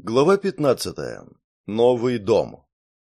Глава 15. Новый дом.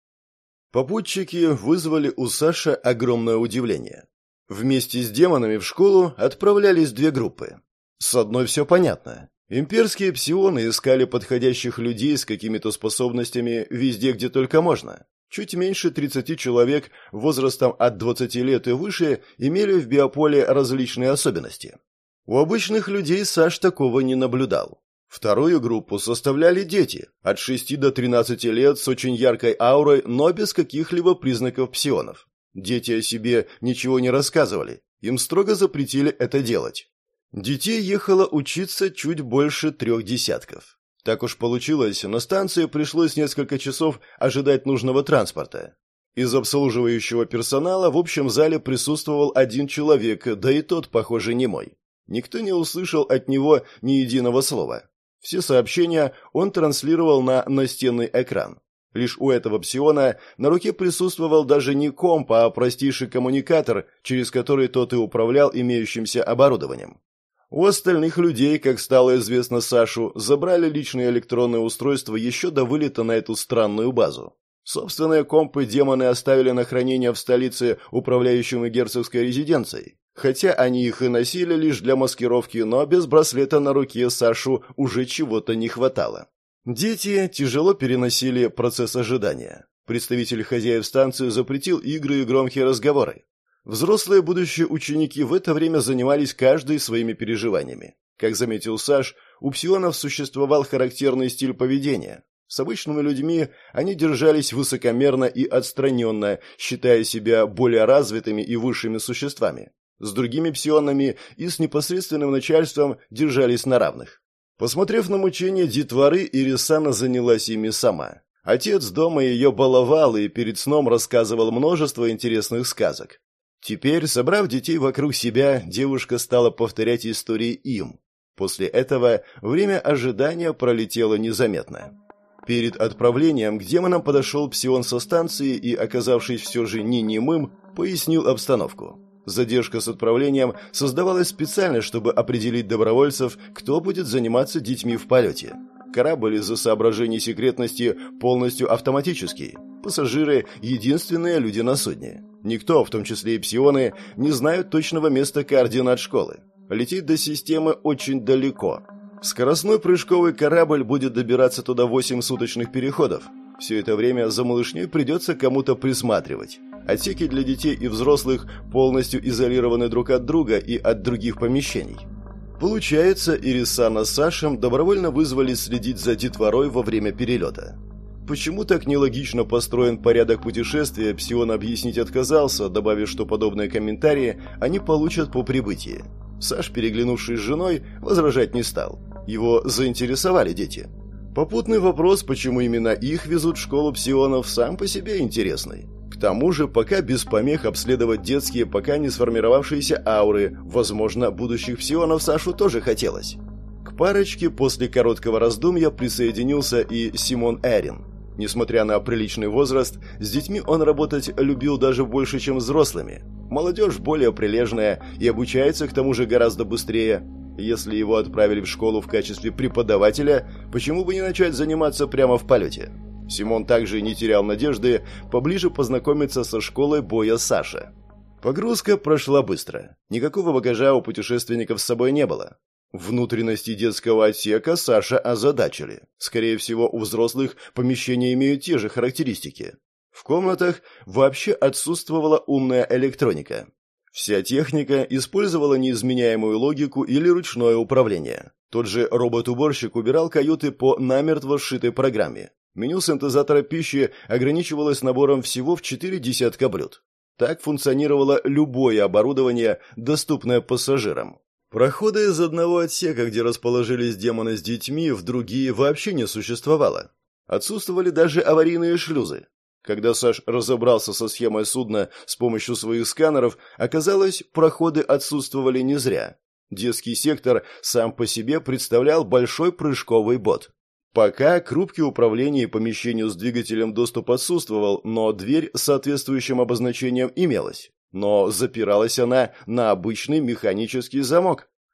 Попутчики вызвали у Саши огромное удивление. Вместе с демонами в школу отправлялись две группы. С одной все понятно. Имперские псионы искали подходящих людей с какими-то способностями везде, где только можно. Чуть меньше 30 человек возрастом от 20 лет и выше имели в биополе различные особенности. У обычных людей Саш такого не наблюдал. Вторую группу составляли дети, от 6 до 13 лет с очень яркой аурой, но без каких-либо признаков псионов. Дети о себе ничего не рассказывали, им строго запретили это делать. Детей ехало учиться чуть больше 3 десятков. Так уж получилось, на станции пришлось несколько часов ожидать нужного транспорта. Из обслуживающего персонала в общем зале присутствовал один человек, да и тот, похоже, немой. Никто не услышал от него ни единого слова. Все сообщения он транслировал на настенный экран. Лишь у этого псиона на руке присутствовал даже не комп, а простейший коммуникатор, через который тот и управлял имеющимся оборудованием. У остальных людей, как стало известно Сашу, забрали личные электронные устройства еще до вылета на эту странную базу. Собственные компы демоны оставили на хранение в столице управляющим герцогской резиденцией. Хотя они их и носили лишь для маскировки, но без браслета на руке Сашу уже чего-то не хватало. Дети тяжело переносили процесс ожидания. Представитель хозяев станции запретил игры и громкие разговоры. Взрослые будущие ученики в это время занимались каждый своими переживаниями. Как заметил Саш, у псионов существовал характерный стиль поведения. С обычными людьми они держались высокомерно и отстраненно, считая себя более развитыми и высшими существами. С другими псионами и с непосредственным начальством держались на равных. Посмотрев на мучения детворы, Ирисана занялась ими сама. Отец дома ее баловал и перед сном рассказывал множество интересных сказок. Теперь, собрав детей вокруг себя, девушка стала повторять истории им. После этого время ожидания пролетело незаметно. Перед отправлением к демонам подошел псион со станции и, оказавшись все же не немым, пояснил обстановку. Задержка с отправлением создавалась специально, чтобы определить добровольцев, кто будет заниматься детьми в полете. Корабль из-за соображений секретности полностью автоматический. Пассажиры – единственные люди на судне. Никто, в том числе и псионы, не знают точного места координат школы. Лететь до системы очень далеко. Скоростной прыжковый корабль будет добираться туда 8 суточных переходов. Все это время за малышней придется кому-то присматривать. Отсеки для детей и взрослых полностью изолированы друг от друга и от других помещений. Получается, Ирисана с Сашем добровольно вызвались следить за детворой во время перелета. Почему так нелогично построен порядок путешествия, псион объяснить отказался, добавив, что подобные комментарии они получат по прибытии. Саш, переглянувшись с женой, возражать не стал. Его заинтересовали дети. Попутный вопрос, почему именно их везут в школу псионов, сам по себе интересный. К тому же, пока без помех обследовать детские, пока не сформировавшиеся ауры, возможно, будущих псионов Сашу тоже хотелось. К парочке после короткого раздумья присоединился и Симон Эрин. Несмотря на приличный возраст, с детьми он работать любил даже больше, чем взрослыми. Молодежь более прилежная и обучается к тому же гораздо быстрее. Если его отправили в школу в качестве преподавателя, почему бы не начать заниматься прямо в полете? Симон также не терял надежды поближе познакомиться со школой боя Саши. Погрузка прошла быстро. Никакого багажа у путешественников с собой не было. Внутренности детского отсека Саша озадачили. Скорее всего, у взрослых помещения имеют те же характеристики. В комнатах вообще отсутствовала умная электроника. Вся техника использовала неизменяемую логику или ручное управление. Тот же робот-уборщик убирал каюты по намертво сшитой программе. Меню синтезатора пищи ограничивалось набором всего в 4 десятка блюд. Так функционировало любое оборудование, доступное пассажирам. Прохода из одного отсека, где расположились демоны с детьми, в другие вообще не существовало. Отсутствовали даже аварийные шлюзы. Когда Саш разобрался со схемой судна с помощью своих сканеров, оказалось, проходы отсутствовали не зря. Детский сектор сам по себе представлял большой прыжковый бот. Пока к рубке управления и помещению с двигателем доступ отсутствовал, но дверь с соответствующим обозначением имелась. Но запиралась она на обычный механический замок.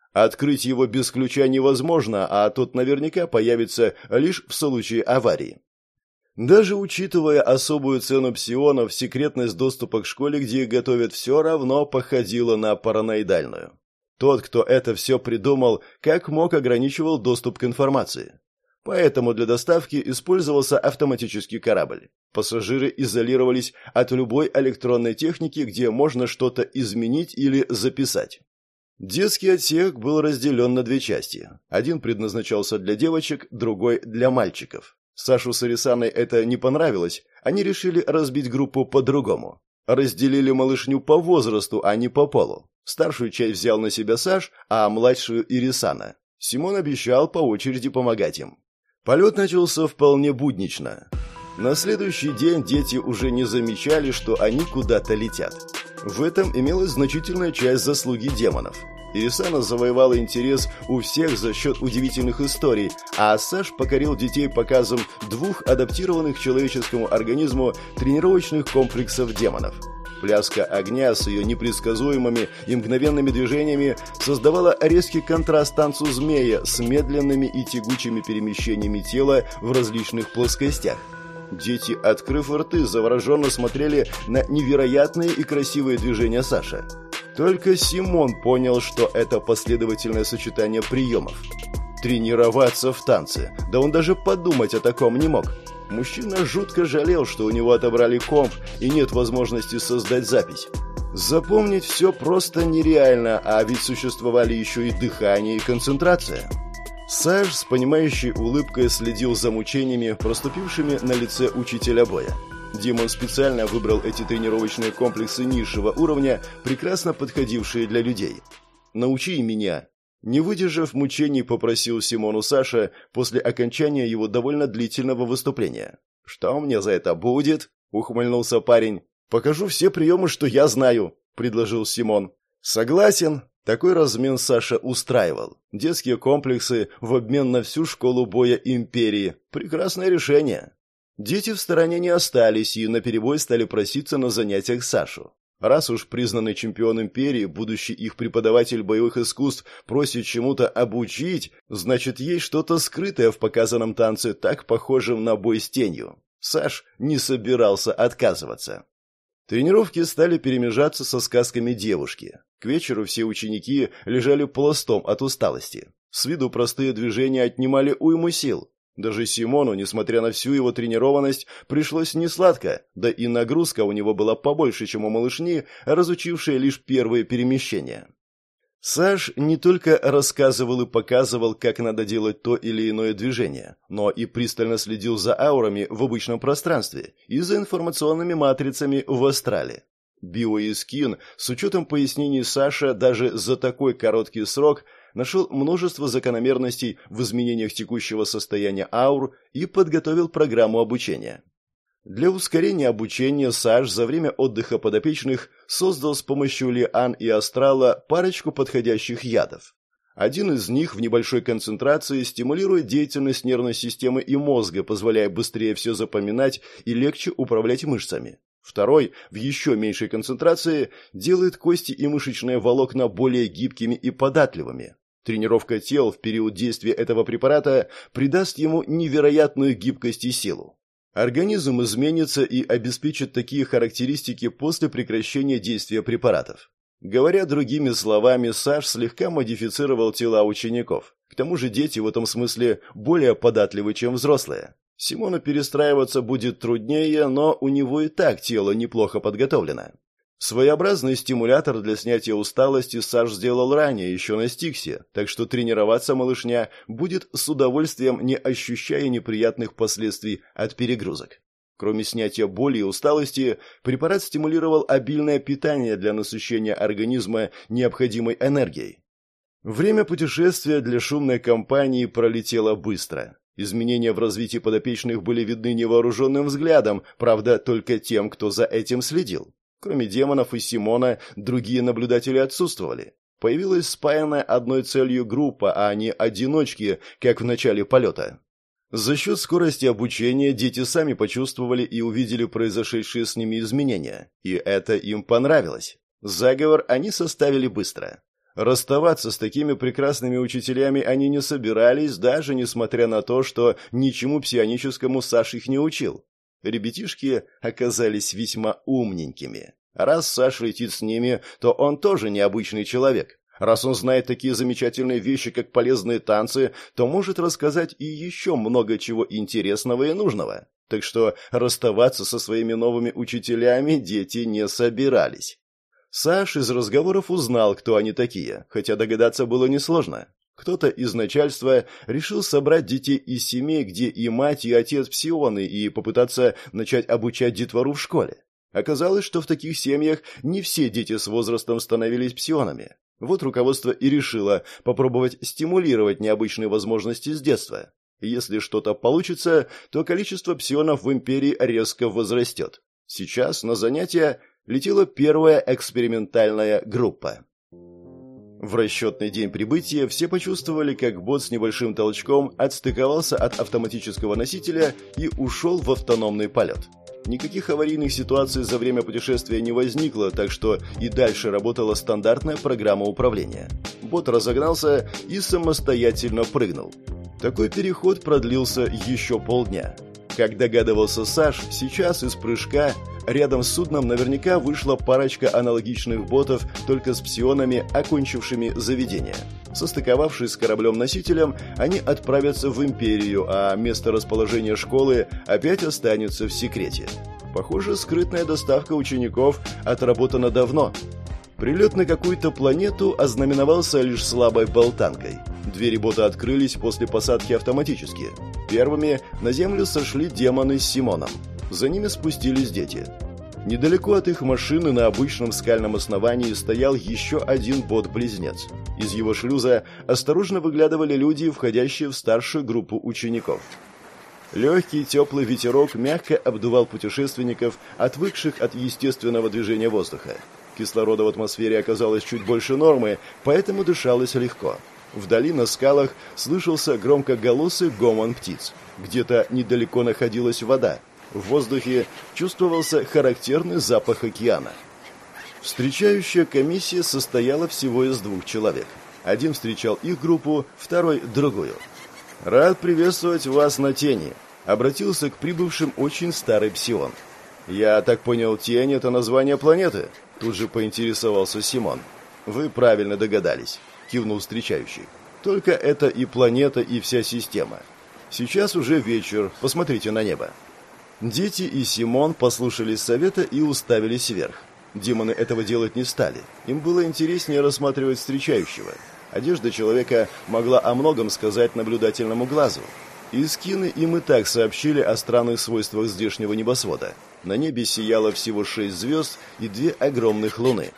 Открыть его без ключа невозможно, а тот наверняка появится лишь в случае аварии. Даже учитывая особую цену псионов, секретность доступа к школе, где их готовят, все равно походила на параноидальную. Тот, кто это все придумал, как мог ограничивал доступ к информации. Поэтому для доставки использовался автоматический корабль. Пассажиры изолировались от любой электронной техники, где можно что-то изменить или записать. Детский отсек был разделен на две части. Один предназначался для девочек, другой для мальчиков. Сашу с Ирисаной это не понравилось, они решили разбить группу по-другому. Разделили малышню по возрасту, а не по полу. Старшую часть взял на себя Саш, а младшую Ирисана. Симон обещал по очереди помогать им. Полет начался вполне буднично. На следующий день дети уже не замечали, что они куда-то летят. В этом имелась значительная часть заслуги демонов. Ирисана завоевала интерес у всех за счет удивительных историй, а Саш покорил детей показом 2 адаптированных к человеческому организму тренировочных комплексов демонов. Пляска огня с ее непредсказуемыми и мгновенными движениями создавала резкий контраст танцу змея с медленными и тягучими перемещениями тела в различных плоскостях. Дети, открыв рты, завороженно смотрели на невероятные и красивые движения Саши. Только Симон понял, что это последовательное сочетание приемов. Тренироваться в танце. Да он даже подумать о таком не мог. Мужчина жутко жалел, что у него отобрали комп и нет возможности создать запись. Запомнить все просто нереально, а ведь существовали еще и дыхание и концентрация. Саш с понимающей улыбкой следил за мучениями, проступившими на лице учителя боя. Димон специально выбрал эти тренировочные комплексы низшего уровня, прекрасно подходившие для людей. «Научи меня». Не выдержав мучений, попросил Симону Саша после окончания его довольно длительного выступления. «Что мне за это будет?» – ухмыльнулся парень. «Покажу все приемы, что я знаю», – предложил Симон. «Согласен». Такой размен Саша устраивал. Детские комплексы в обмен на всю школу боя империи. Прекрасное решение. Дети в стороне не остались и наперебой стали проситься на занятиях Сашу. Раз уж признанный чемпион империи, будущий их преподаватель боевых искусств, просит чему-то обучить, значит, есть что-то скрытое в показанном танце, так похожем на бой с тенью. Саш не собирался отказываться. Тренировки стали перемежаться со сказками девушки. К вечеру все ученики лежали пластом от усталости. С виду простые движения отнимали уйму сил. Даже Симону, несмотря на всю его тренированность, пришлось несладко, да и нагрузка у него была побольше, чем у малышни, разучившей лишь первые перемещения. Саш не только рассказывал и показывал, как надо делать то или иное движение, но и пристально следил за аурами в обычном пространстве и за информационными матрицами в астрале. Биоискин, с учетом пояснений Саша, даже за такой короткий срок нашел множество закономерностей в изменениях текущего состояния аур и подготовил программу обучения. Для ускорения обучения Саш за время отдыха подопечных создал с помощью лиан и астрала парочку подходящих ядов. Один из них в небольшой концентрации стимулирует деятельность нервной системы и мозга, позволяя быстрее все запоминать и легче управлять мышцами. Второй, в еще меньшей концентрации, делает кости и мышечные волокна более гибкими и податливыми. Тренировка тел в период действия этого препарата придаст ему невероятную гибкость и силу. Организм изменится и обеспечит такие характеристики после прекращения действия препаратов. Говоря другими словами, Саш слегка модифицировал тела учеников. К тому же дети в этом смысле более податливы, чем взрослые. Симону перестраиваться будет труднее, но у него и так тело неплохо подготовлено. Своеобразный стимулятор для снятия усталости Саш сделал ранее, еще на Стиксе, так что тренироваться малышня будет с удовольствием, не ощущая неприятных последствий от перегрузок. Кроме снятия боли и усталости, препарат стимулировал обильное питание для насыщения организма необходимой энергией. Время путешествия для шумной компании пролетело быстро. Изменения в развитии подопечных были видны невооруженным взглядом, правда, только тем, кто за этим следил. Кроме демонов и Симона, другие наблюдатели отсутствовали. Появилась спаянная одной целью группа, а не одиночки, как в начале полета. За счет скорости обучения дети сами почувствовали и увидели произошедшие с ними изменения, и это им понравилось. Заговор они составили быстро. Расставаться с такими прекрасными учителями они не собирались, даже несмотря на то, что ничему псионическому Саш их не учил. Ребятишки оказались весьма умненькими. Раз Саш летит с ними, то он тоже необычный человек. Раз он знает такие замечательные вещи, как полезные танцы, то может рассказать и еще много чего интересного и нужного. Так что расставаться со своими новыми учителями дети не собирались. Саш из разговоров узнал, кто они такие, хотя догадаться было несложно. Кто-то из начальства решил собрать детей из семей, где и мать, и отец псионы, и попытаться начать обучать детвору в школе. Оказалось, что в таких семьях не все дети с возрастом становились псионами. Вот руководство и решило попробовать стимулировать необычные возможности с детства. Если что-то получится, то количество псионов в империи резко возрастет. Сейчас на занятия летела первая экспериментальная группа. В расчетный день прибытия все почувствовали, как бот с небольшим толчком отстыковался от автоматического носителя и ушел в автономный полет. Никаких аварийных ситуаций за время путешествия не возникло, так что и дальше работала стандартная программа управления. Бот разогнался и самостоятельно прыгнул. Такой переход продлился еще полдня. Как догадывался Саш, сейчас из прыжка рядом с судном наверняка вышла парочка аналогичных ботов, только с псионами, окончившими заведение. Состыковавшись с кораблем-носителем, они отправятся в Империю, а место расположения школы опять останется в секрете. Похоже, скрытная доставка учеников отработана давно. Прилет на какую-то планету ознаменовался лишь слабой болтанкой. Двери бота открылись после посадки автоматически. Первыми на землю сошли демоны с Симоном. За ними спустились дети. Недалеко от их машины на обычном скальном основании стоял еще один бот-близнец. Из его шлюза осторожно выглядывали люди, входящие в старшую группу учеников. Легкий теплый ветерок мягко обдувал путешественников, отвыкших от естественного движения воздуха. Кислорода в атмосфере оказалось чуть больше нормы, поэтому дышалось легко. Вдали на скалах слышался громкоголосый гомон птиц. Где-то недалеко находилась вода. В воздухе чувствовался характерный запах океана. Встречающая комиссия состояла всего из 2 человек. Один встречал их группу, второй – другую. «Рад приветствовать вас на Тени», – обратился к прибывшим очень старый псион. «Я так понял, Тень – это название планеты?» – тут же поинтересовался Симон. «Вы правильно догадались», – кивнул встречающий. «Только это и планета, и вся система. Сейчас уже вечер, посмотрите на небо». Дети и Симон послушались совета и уставились вверх. Демоны этого делать не стали. Им было интереснее рассматривать встречающего. Одежда человека могла о многом сказать наблюдательному глазу. Искины им и так сообщили о странных свойствах здешнего небосвода. На небе сияло всего 6 звезд и 2 огромных луны.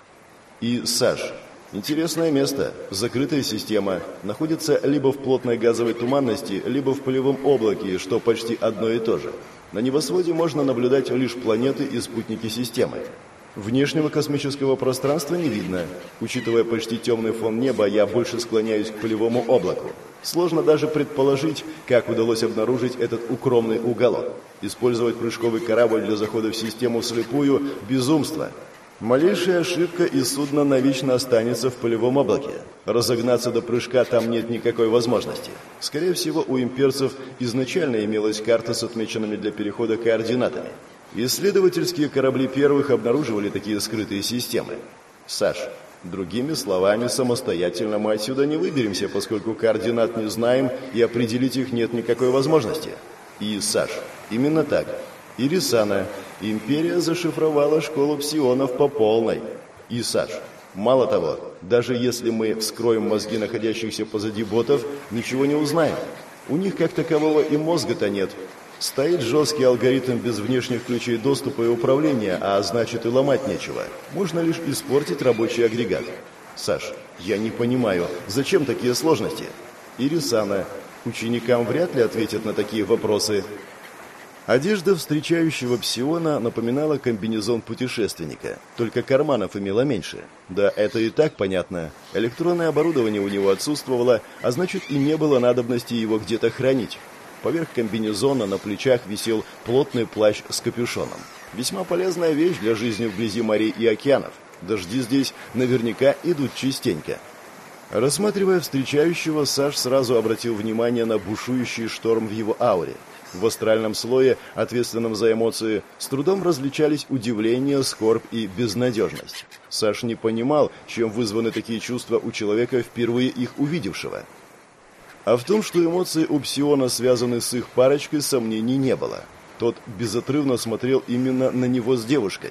И Саш. Интересное место, закрытая система, находится либо в плотной газовой туманности, либо в пылевом облаке, что почти одно и то же. На небосводе можно наблюдать лишь планеты и спутники системы. Внешнего космического пространства не видно. Учитывая почти темный фон неба, я больше склоняюсь к пылевому облаку. Сложно даже предположить, как удалось обнаружить этот укромный уголок. Использовать прыжковый корабль для захода в систему вслепую – безумство. Малейшая ошибка, и судно навечно останется в пылевом облаке. Разогнаться до прыжка там нет никакой возможности. Скорее всего, у имперцев изначально имелась карта с отмеченными для перехода координатами. Исследовательские корабли первых обнаруживали такие скрытые системы. Саш, другими словами, самостоятельно мы отсюда не выберемся, поскольку координат не знаем и определить их нет никакой возможности. И, Саш, именно так. Ирисана. Империя зашифровала школу псионов по полной. И, Саш, мало того, даже если мы вскроем мозги находящихся позади ботов, ничего не узнаем. У них как такового и мозга-то нет. Стоит жесткий алгоритм без внешних ключей доступа и управления, а значит и ломать нечего. Можно лишь испортить рабочий агрегат. Саш, я не понимаю, зачем такие сложности? Ирисана. Ученикам вряд ли ответят на такие вопросы. Одежда встречающего псиона напоминала комбинезон путешественника, только карманов имела меньше. Да, это и так понятно. Электронное оборудование у него отсутствовало, а значит и не было надобности его где-то хранить. Поверх комбинезона на плечах висел плотный плащ с капюшоном. Весьма полезная вещь для жизни вблизи морей и океанов. Дожди здесь наверняка идут частенько. Рассматривая встречающего, Саш сразу обратил внимание на бушующий шторм в его ауре. В астральном слое, ответственном за эмоции, с трудом различались удивление, скорбь и безнадежность. Саш не понимал, чем вызваны такие чувства у человека, впервые их увидевшего. А в том, что эмоции у Псиона связаны с их парочкой, сомнений не было. Тот безотрывно смотрел именно на него с девушкой.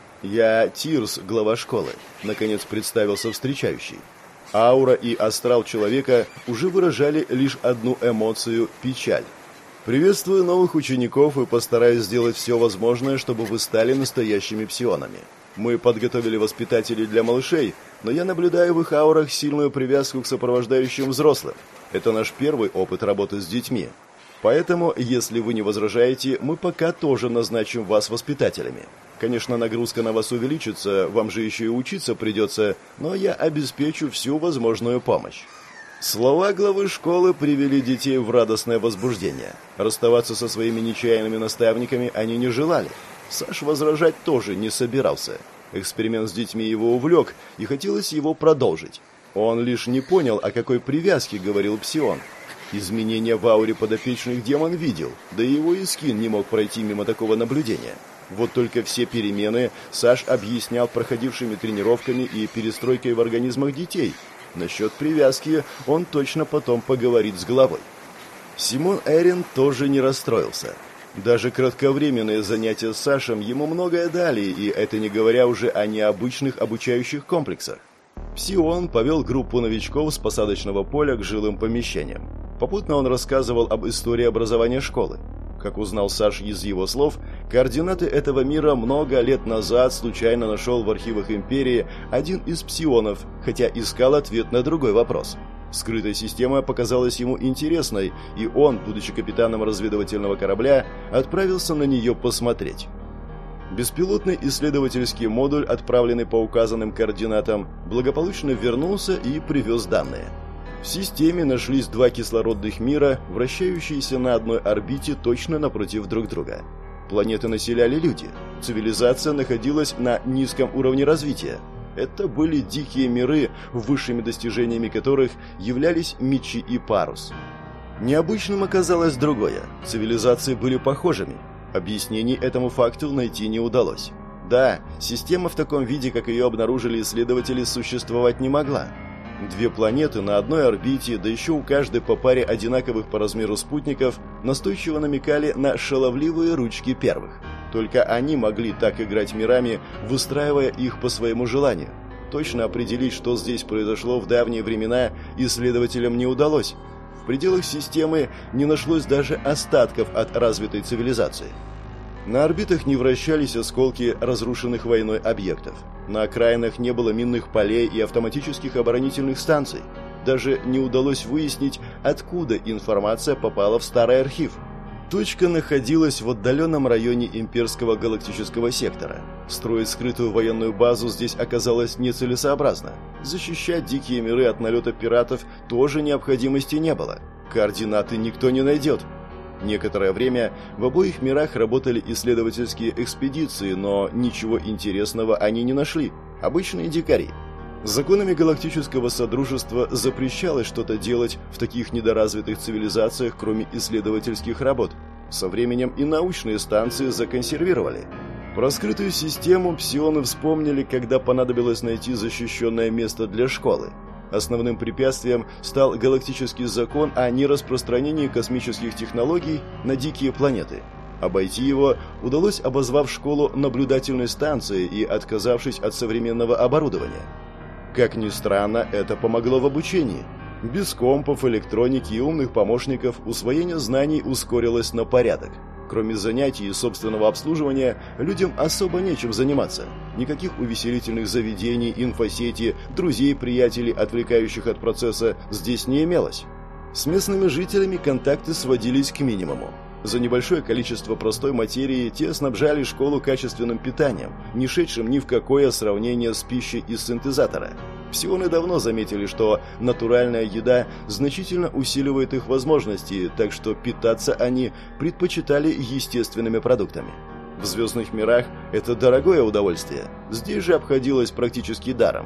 «Я Тирс, глава школы», — наконец представился встречающий. Аура и астрал человека уже выражали лишь одну эмоцию – печаль. «Приветствую новых учеников и постараюсь сделать все возможное, чтобы вы стали настоящими псионами. Мы подготовили воспитателей для малышей, но я наблюдаю в их аурах сильную привязку к сопровождающим взрослым. Это наш первый опыт работы с детьми. Поэтому, если вы не возражаете, мы пока тоже назначим вас воспитателями. Конечно, нагрузка на вас увеличится, вам же еще и учиться придется, но я обеспечу всю возможную помощь». Слова главы школы привели детей в радостное возбуждение. Расставаться со своими нечаянными наставниками они не желали. Саш возражать тоже не собирался. Эксперимент с детьми его увлек, и хотелось его продолжить. Он лишь не понял, о какой привязке говорил Псион. Изменения в ауре подопечных демон видел, да и его Искин не мог пройти мимо такого наблюдения. Вот только все перемены Саш объяснял проходившими тренировками и перестройкой в организмах детей. Насчет привязки он точно потом поговорит с главой. Симон Эрин тоже не расстроился. Даже кратковременные занятия с Сашем ему многое дали, и это не говоря уже о необычных обучающих комплексах. Псион повел группу новичков с посадочного поля к жилым помещениям. Попутно он рассказывал об истории образования школы. Как узнал Саш из его слов, координаты этого мира много лет назад случайно нашел в архивах Империи один из псионов, хотя искал ответ на другой вопрос. Скрытая система показалась ему интересной, и он, будучи капитаном разведывательного корабля, отправился на нее посмотреть. Беспилотный исследовательский модуль, отправленный по указанным координатам, благополучно вернулся и привез данные. В системе нашлись два кислородных мира, вращающиеся на одной орбите точно напротив друг друга. Планеты населяли люди. Цивилизация находилась на низком уровне развития. Это были дикие миры, высшими достижениями которых являлись мечи и парус. Необычным оказалось другое. Цивилизации были похожими. Объяснений этому факту найти не удалось. Да, система в таком виде, как ее обнаружили исследователи, существовать не могла. Две планеты на одной орбите, да еще у каждой по паре одинаковых по размеру спутников, настойчиво намекали на шаловливые ручки первых. Только они могли так играть мирами, выстраивая их по своему желанию. Точно определить, что здесь произошло в давние времена, исследователям не удалось. В пределах системы не нашлось даже остатков от развитой цивилизации. На орбитах не вращались осколки разрушенных войной объектов. На окраинах не было минных полей и автоматических оборонительных станций. Даже не удалось выяснить, откуда информация попала в старый архив. Точка находилась в отдаленном районе имперского галактического сектора. Строить скрытую военную базу здесь оказалось нецелесообразно. Защищать дикие миры от налета пиратов тоже необходимости не было. Координаты никто не найдет. Некоторое время в обоих мирах работали исследовательские экспедиции, но ничего интересного они не нашли. Обычные дикари. Законами Галактического Содружества запрещалось что-то делать в таких недоразвитых цивилизациях, кроме исследовательских работ. Со временем и научные станции законсервировали. Про скрытую систему псионы вспомнили, когда понадобилось найти защищенное место для школы. Основным препятствием стал галактический закон о нераспространении космических технологий на дикие планеты. Обойти его удалось, обозвав школу наблюдательной станцией и отказавшись от современного оборудования. Как ни странно, это помогло в обучении. Без компов, электроники и умных помощников усвоение знаний ускорилось на порядок. Кроме занятий и собственного обслуживания, людям особо нечем заниматься. Никаких увеселительных заведений, инфосети, друзей, приятелей, отвлекающих от процесса, здесь не имелось. С местными жителями контакты сводились к минимуму. За небольшое количество простой материи те снабжали школу качественным питанием, не шедшим ни в какое сравнение с пищей из синтезатора. Псионы давно заметили, что натуральная еда значительно усиливает их возможности, так что питаться они предпочитали естественными продуктами. В звездных мирах это дорогое удовольствие, здесь же обходилось практически даром.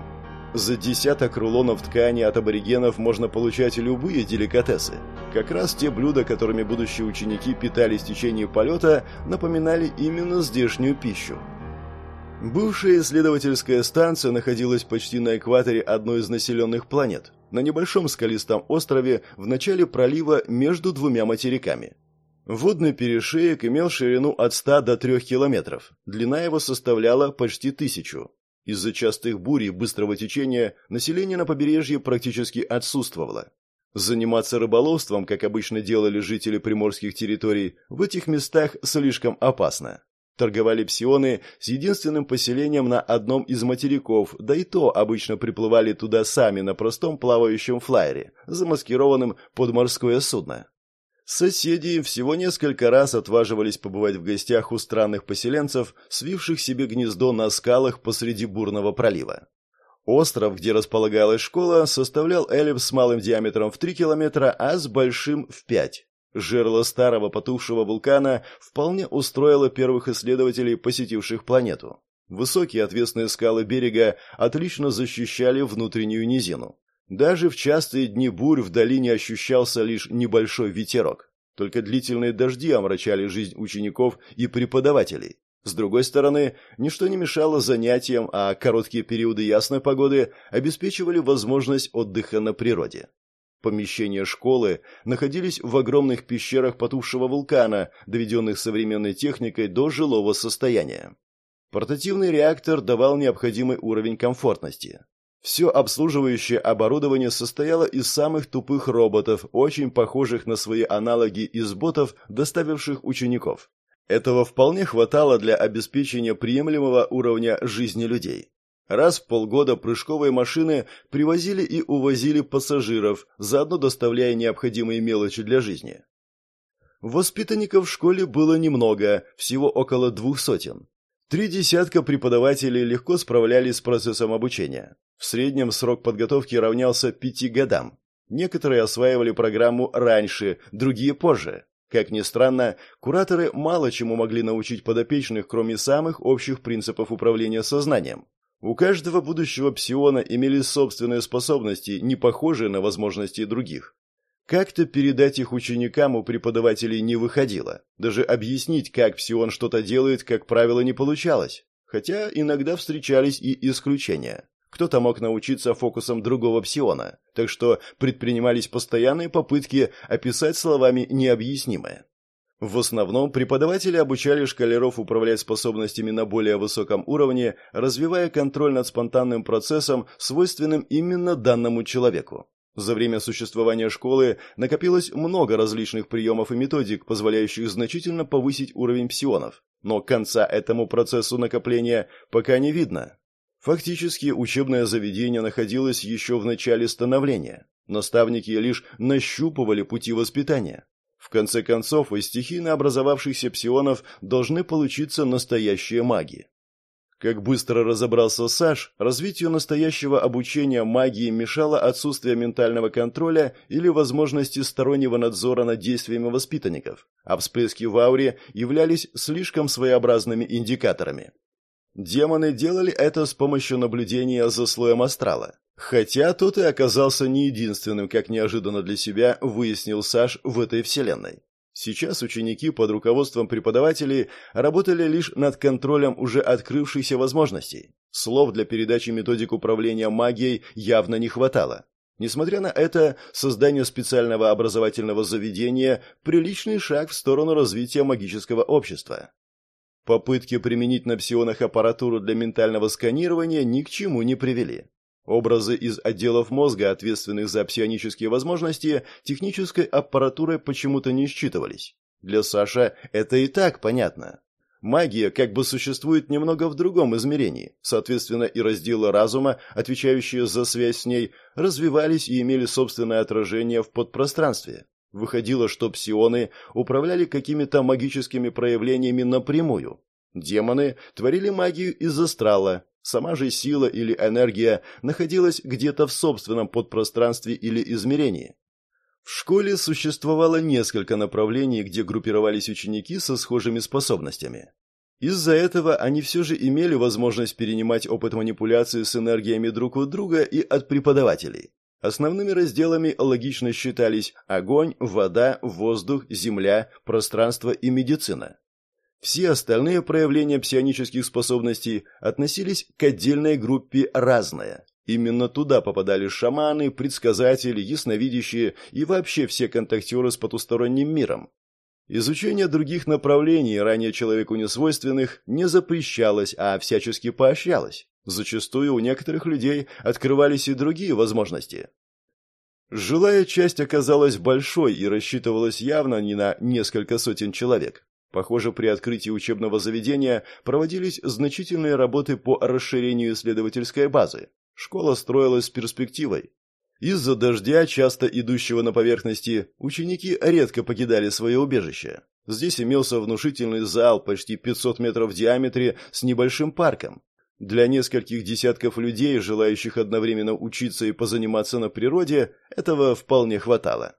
За десяток рулонов ткани от аборигенов можно получать любые деликатесы. Как раз те блюда, которыми будущие ученики питались в течение полета, напоминали именно здешнюю пищу. Бывшая исследовательская станция находилась почти на экваторе одной из населенных планет, на небольшом скалистом острове в начале пролива между двумя материками. Водный перешеек имел ширину от 100 до 3 километров, длина его составляла почти 1000. Из-за частых бурь и быстрого течения население на побережье практически отсутствовало. Заниматься рыболовством, как обычно делали жители приморских территорий, в этих местах слишком опасно. Торговали псионы с единственным поселением на одном из материков, да и то обычно приплывали туда сами на простом плавающем флайере, замаскированном под морское судно. Соседи всего несколько раз отваживались побывать в гостях у странных поселенцев, свивших себе гнездо на скалах посреди бурного пролива. Остров, где располагалась школа, составлял эллипс с малым диаметром в 3 километра, а с большим в 5. Жерло старого потухшего вулкана вполне устроило первых исследователей, посетивших планету. Высокие отвесные скалы берега отлично защищали внутреннюю низину. Даже в частые дни бурь в долине ощущался лишь небольшой ветерок. Только длительные дожди омрачали жизнь учеников и преподавателей. С другой стороны, ничто не мешало занятиям, а короткие периоды ясной погоды обеспечивали возможность отдыха на природе. Помещения школы находились в огромных пещерах потухшего вулкана, доведенных современной техникой до жилого состояния. Портативный реактор давал необходимый уровень комфортности. Все обслуживающее оборудование состояло из самых тупых роботов, очень похожих на свои аналоги из ботов, доставивших учеников. Этого вполне хватало для обеспечения приемлемого уровня жизни людей. Раз в полгода прыжковые машины привозили и увозили пассажиров, заодно доставляя необходимые мелочи для жизни. Воспитанников в школе было немного, всего около 200. 3 десятка преподавателей легко справлялись с процессом обучения. В среднем срок подготовки равнялся 5 годам. Некоторые осваивали программу раньше, другие позже. Как ни странно, кураторы мало чему могли научить подопечных, кроме самых общих принципов управления сознанием. У каждого будущего псиона имелись собственные способности, не похожие на возможности других. Как-то передать их ученикам у преподавателей не выходило. Даже объяснить, как псион что-то делает, как правило, не получалось. Хотя иногда встречались и исключения. Кто-то мог научиться фокусам другого псиона, так что предпринимались постоянные попытки описать словами необъяснимое. В основном преподаватели обучали школяров управлять способностями на более высоком уровне, развивая контроль над спонтанным процессом, свойственным именно данному человеку. За время существования школы накопилось много различных приемов и методик, позволяющих значительно повысить уровень псионов, но конца этому процессу накопления пока не видно. Фактически учебное заведение находилось еще в начале становления. Наставники лишь нащупывали пути воспитания. В конце концов, из стихийно образовавшихся псионов должны получиться настоящие маги. Как быстро разобрался Саш, развитию настоящего обучения магии мешало отсутствие ментального контроля или возможности стороннего надзора над действиями воспитанников, а всплески в ауре являлись слишком своеобразными индикаторами. Демоны делали это с помощью наблюдения за слоем астрала. Хотя тот и оказался не единственным, как неожиданно для себя выяснил Саш в этой вселенной. Сейчас ученики под руководством преподавателей работали лишь над контролем уже открывшихся возможностей. Слов для передачи методик управления магией явно не хватало. Несмотря на это, создание специального образовательного заведения – приличный шаг в сторону развития магического общества. Попытки применить на псионах аппаратуру для ментального сканирования ни к чему не привели. Образы из отделов мозга, ответственных за псионические возможности, технической аппаратурой почему-то не считывались. Для Саша это и так понятно. Магия как бы существует немного в другом измерении, соответственно, и разделы разума, отвечающие за связь с ней, развивались и имели собственное отражение в подпространстве. Выходило, что псионы управляли какими-то магическими проявлениями напрямую. Демоны творили магию из астрала. Сама же сила или энергия находилась где-то в собственном подпространстве или измерении. В школе существовало несколько направлений, где группировались ученики со схожими способностями. Из-за этого они все же имели возможность перенимать опыт манипуляции с энергиями друг у друга и от преподавателей. Основными разделами логично считались огонь, вода, воздух, земля, пространство и медицина. Все остальные проявления псионических способностей относились к отдельной группе «разное». Именно туда попадали шаманы, предсказатели, ясновидящие и вообще все контактеры с потусторонним миром. Изучение других направлений, ранее человеку несвойственных, не запрещалось, а всячески поощрялось. Зачастую у некоторых людей открывались и другие возможности. Жилая часть оказалась большой и рассчитывалась явно не на несколько сотен человек. Похоже, при открытии учебного заведения проводились значительные работы по расширению исследовательской базы. Школа строилась с перспективой. Из-за дождя, часто идущего на поверхности, ученики редко покидали свое убежище. Здесь имелся внушительный зал почти 500 метров в диаметре с небольшим парком. Для нескольких десятков людей, желающих одновременно учиться и позаниматься на природе, этого вполне хватало.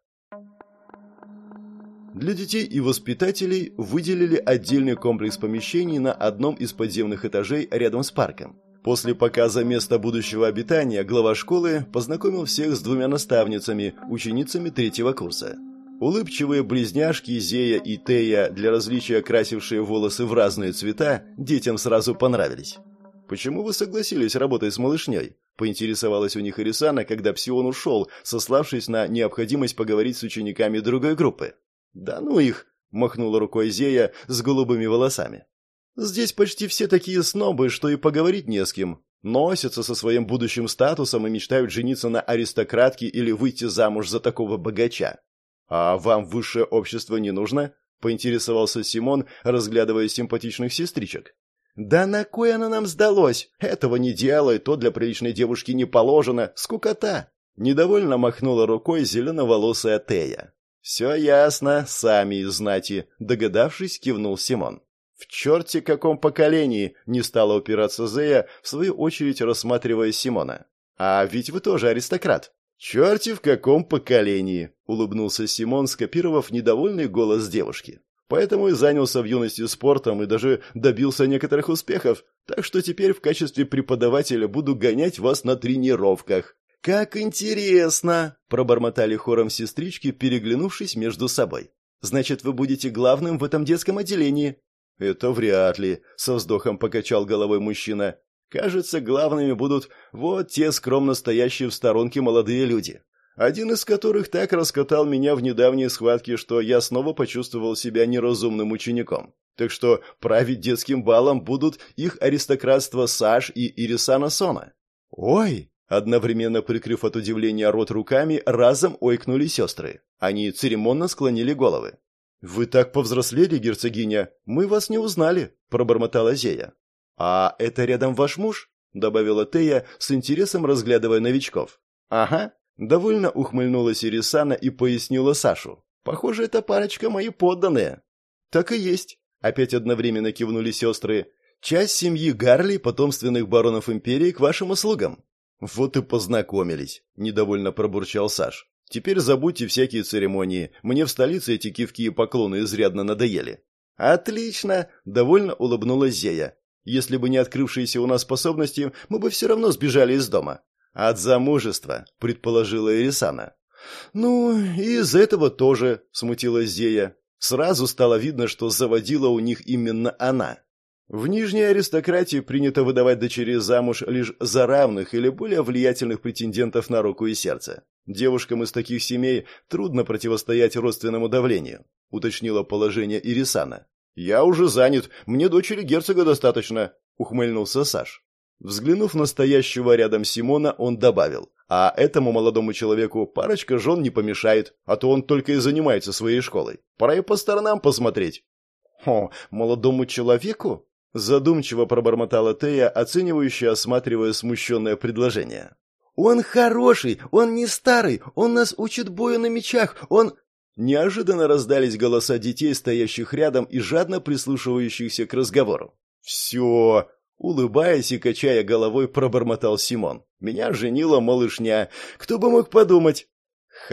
Для детей и воспитателей выделили отдельный комплекс помещений на одном из подземных этажей рядом с парком. После показа места будущего обитания глава школы познакомил всех с двумя наставницами, ученицами 3-го курса. Улыбчивые близняшки Зея и Тея, для различия красившие волосы в разные цвета, детям сразу понравились. «Почему вы согласились работать с малышней?» – поинтересовалась у них Ирисана, когда Псион ушел, сославшись на необходимость поговорить с учениками другой группы. «Да ну их!» – махнула рукой Зея с голубыми волосами. «Здесь почти все такие снобы, что и поговорить не с кем. Носятся со своим будущим статусом и мечтают жениться на аристократке или выйти замуж за такого богача. А вам высшее общество не нужно?» – поинтересовался Симон, разглядывая симпатичных сестричек. «Да на кой оно нам сдалось? Этого не делай, то для приличной девушки не положено. Скукота!» Недовольно махнула рукой зеленоволосая Тея. «Все ясно, сами из знати», — догадавшись, кивнул Симон. «В черте каком поколении!» — не стала упираться Зея, в свою очередь рассматривая Симона. «А ведь вы тоже аристократ». «Черти в каком поколении!» — улыбнулся Симон, скопировав недовольный голос девушки. «Поэтому и занялся в юности спортом и даже добился некоторых успехов, так что теперь в качестве преподавателя буду гонять вас на тренировках». «Как интересно!» – пробормотали хором сестрички, переглянувшись между собой. «Значит, вы будете главным в этом детском отделении?» «Это вряд ли», – со вздохом покачал головой мужчина. «Кажется, главными будут вот те скромно стоящие в сторонке молодые люди, один из которых так раскатал меня в недавней схватке, что я снова почувствовал себя неразумным учеником. Так что править детским балом будут их аристократство Саш и Ирисана Сона». «Ой!» Одновременно прикрыв от удивления рот руками, разом ойкнули сестры. Они церемонно склонили головы. «Вы так повзрослели, герцогиня, мы вас не узнали», – пробормотала Зея. «А это рядом ваш муж?» – добавила Тея, с интересом разглядывая новичков. «Ага», – довольно ухмыльнулась Ирисана и пояснила Сашу. «Похоже, эта парочка мои подданные». «Так и есть», – опять одновременно кивнули сестры. «Часть семьи Гарли, потомственных баронов империи, к вашим услугам». «Вот и познакомились», – недовольно пробурчал Саш. «Теперь забудьте всякие церемонии. Мне в столице эти кивки и поклоны изрядно надоели». «Отлично!» – довольно улыбнулась Зея. «Если бы не открывшиеся у нас способности, мы бы все равно сбежали из дома». «От замужества», – предположила Ирисана. «Ну, и из этого тоже», – смутилась Зея. Сразу стало видно, что заводила у них именно она. В нижней аристократии принято выдавать дочерей замуж лишь за равных или более влиятельных претендентов на руку и сердце. Девушкам из таких семей трудно противостоять родственному давлению, уточнила положение Ирисана. «Я уже занят, мне дочери герцога достаточно», — ухмыльнулся Саш. Взглянув на стоящего рядом Симона, он добавил: «А этому молодому человеку парочка жен не помешает, а то он только и занимается своей школой. Пора и по сторонам посмотреть». «Хо, молодому человеку?» Задумчиво пробормотала Тея, оценивающая, осматривая смущенное предложение. «Он хороший, он не старый, он нас учит бою на мечах, он...» Неожиданно раздались голоса детей, стоящих рядом и жадно прислушивающихся к разговору. «Все!» — улыбаясь и качая головой, пробормотал Симон. «Меня женила малышня. Кто бы мог подумать?»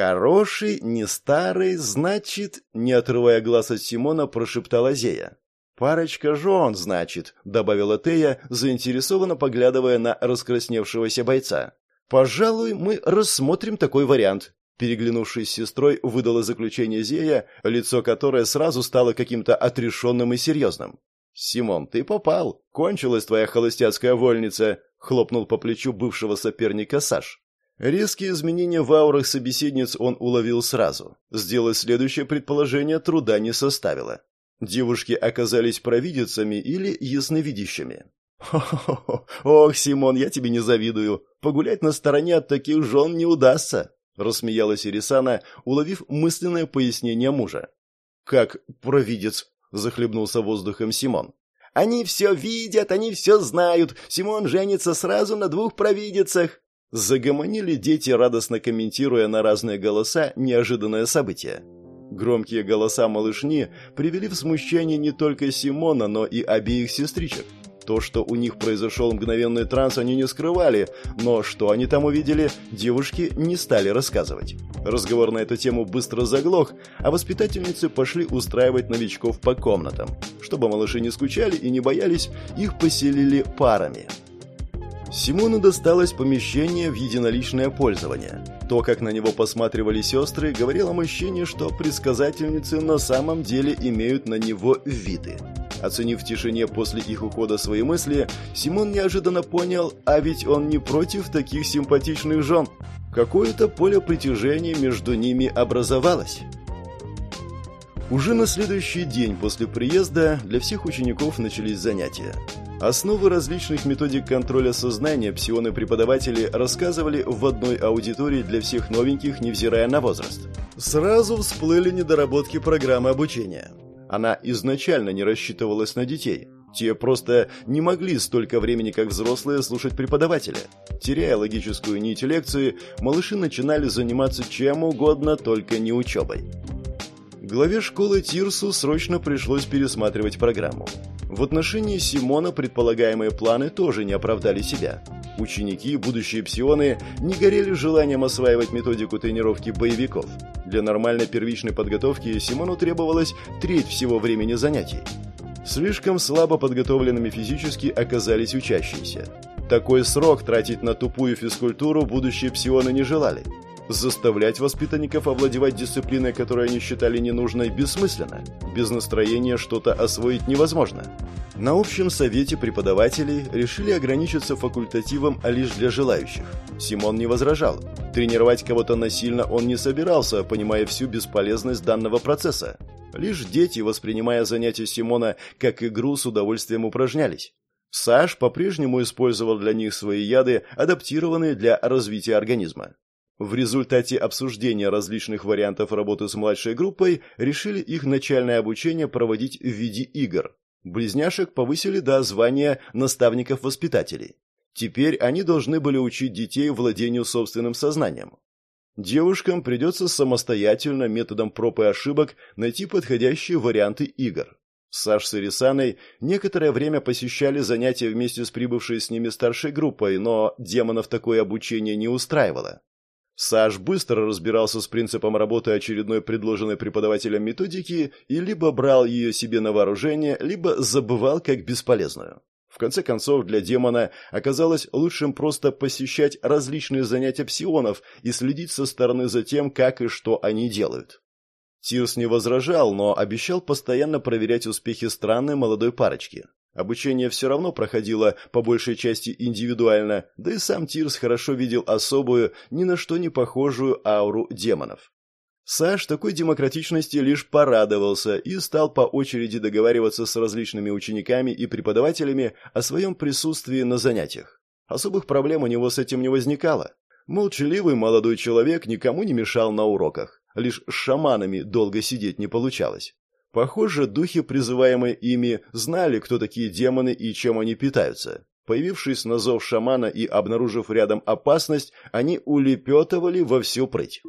«Хороший, не старый, значит...» — не отрывая глаз от Симона, прошептала Зея. «Парочка жен, значит», — добавила Тея, заинтересованно поглядывая на раскрасневшегося бойца. «Пожалуй, мы рассмотрим такой вариант», — переглянувшись с сестрой, выдала заключение Зея, лицо которой сразу стало каким-то отрешенным и серьезным. «Симон, ты попал. Кончилась твоя холостяцкая вольница», — хлопнул по плечу бывшего соперника Саш. Резкие изменения в аурах собеседниц он уловил сразу. Сделать следующее предположение труда не составило. Девушки оказались провидицами или ясновидящими. «Хо-хо-хо! Ох, Симон, я тебе не завидую. Погулять на стороне от таких жен не удастся», — рассмеялась Ирисана, уловив мысленное пояснение мужа. «Как провидец?» — захлебнулся воздухом Симон. «Они все видят, они все знают. Симон женится сразу на 2 провидицах». Загомонили дети, радостно комментируя на разные голоса неожиданное событие. Громкие голоса малышни привели в смущение не только Симона, но и обеих сестричек. То, что у них произошел мгновенный транс, они не скрывали, но что они там увидели, девушки не стали рассказывать. Разговор на эту тему быстро заглох, а воспитательницы пошли устраивать новичков по комнатам. Чтобы малыши не скучали и не боялись, их поселили парами. Симону досталось помещение в единоличное пользование. То, как на него посматривали сестры, говорило мужчине, что предсказательницы на самом деле имеют на него виды. Оценив в тишине после их ухода свои мысли, Симон неожиданно понял, а ведь он не против таких симпатичных жен. Какое-то поле притяжения между ними образовалось. Уже на следующий день после приезда для всех учеников начались занятия. Основы различных методик контроля сознания псионы-преподаватели рассказывали в одной аудитории для всех новеньких, невзирая на возраст. Сразу всплыли недоработки программы обучения. Она изначально не рассчитывалась на детей. Те просто не могли столько времени, как взрослые, слушать преподавателя. Теряя логическую нить лекции, малыши начинали заниматься чем угодно, только не учебой. Главе школы Тирсу срочно пришлось пересматривать программу. В отношении Симона предполагаемые планы тоже не оправдали себя. Ученики, будущие псионы, не горели желанием осваивать методику тренировки боевиков. Для нормальной первичной подготовки Симону требовалось треть всего времени занятий. Слишком слабо подготовленными физически оказались учащиеся. Такой срок тратить на тупую физкультуру будущие псионы не желали. Заставлять воспитанников овладевать дисциплиной, которую они считали ненужной, бессмысленно. Без настроения что-то освоить невозможно. На общем совете преподавателей решили ограничиться факультативом лишь для желающих. Симон не возражал. Тренировать кого-то насильно он не собирался, понимая всю бесполезность данного процесса. Лишь дети, воспринимая занятия Симона как игру, с удовольствием упражнялись. Саш по-прежнему использовал для них свои яды, адаптированные для развития организма. В результате обсуждения различных вариантов работы с младшей группой решили их начальное обучение проводить в виде игр. Близняшек повысили до звания наставников-воспитателей. Теперь они должны были учить детей владению собственным сознанием. Девушкам придется самостоятельно, методом проб и ошибок, найти подходящие варианты игр. Саш с Ирисаной некоторое время посещали занятия вместе с прибывшей с ними старшей группой, но демонов такое обучение не устраивало. Саш быстро разбирался с принципом работы очередной предложенной преподавателем методики и либо брал ее себе на вооружение, либо забывал как бесполезную. В конце концов, для демона оказалось лучшим просто посещать различные занятия псионов и следить со стороны за тем, как и что они делают. Тирс не возражал, но обещал постоянно проверять успехи странной молодой парочки. Обучение все равно проходило по большей части индивидуально, да и сам Тирс хорошо видел особую, ни на что не похожую ауру демонов. Саш такой демократичности лишь порадовался и стал по очереди договариваться с различными учениками и преподавателями о своем присутствии на занятиях. Особых проблем у него с этим не возникало. Молчаливый молодой человек никому не мешал на уроках, лишь с шаманами долго сидеть не получалось. Похоже, духи, призываемые ими, знали, кто такие демоны и чем они питаются. Появившись на зов шамана и обнаружив рядом опасность, они улепетывали во всю прыть.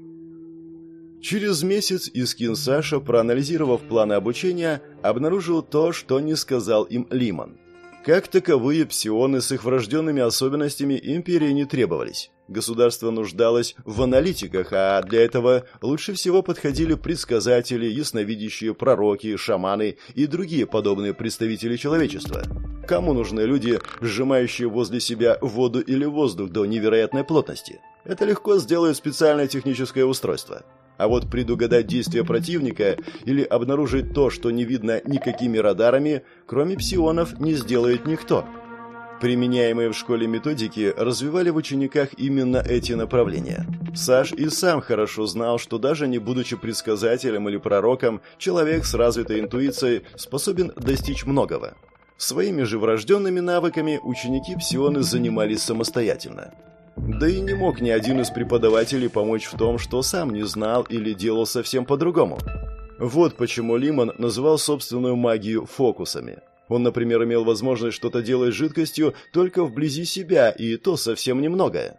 Через месяц Искин Саша, проанализировав планы обучения, обнаружил то, что не сказал им Лимон. Как таковые псионы с их врожденными особенностями империи не требовались. Государство нуждалось в аналитиках, а для этого лучше всего подходили предсказатели, ясновидящие, пророки, шаманы и другие подобные представители человечества. Кому нужны люди, сжимающие возле себя воду или воздух до невероятной плотности? Это легко сделает специальное техническое устройство. А вот предугадать действия противника или обнаружить то, что не видно никакими радарами, кроме псионов, не сделает никто. Применяемые в школе методики развивали в учениках именно эти направления. Саш и сам хорошо знал, что даже не будучи предсказателем или пророком, человек с развитой интуицией способен достичь многого. Своими же врожденными навыками ученики-псионы занимались самостоятельно. Да и не мог ни один из преподавателей помочь в том, что сам не знал или делал совсем по-другому. Вот почему Лимон называл собственную магию фокусами. Он, например, имел возможность что-то делать с жидкостью только вблизи себя, и то совсем немногое.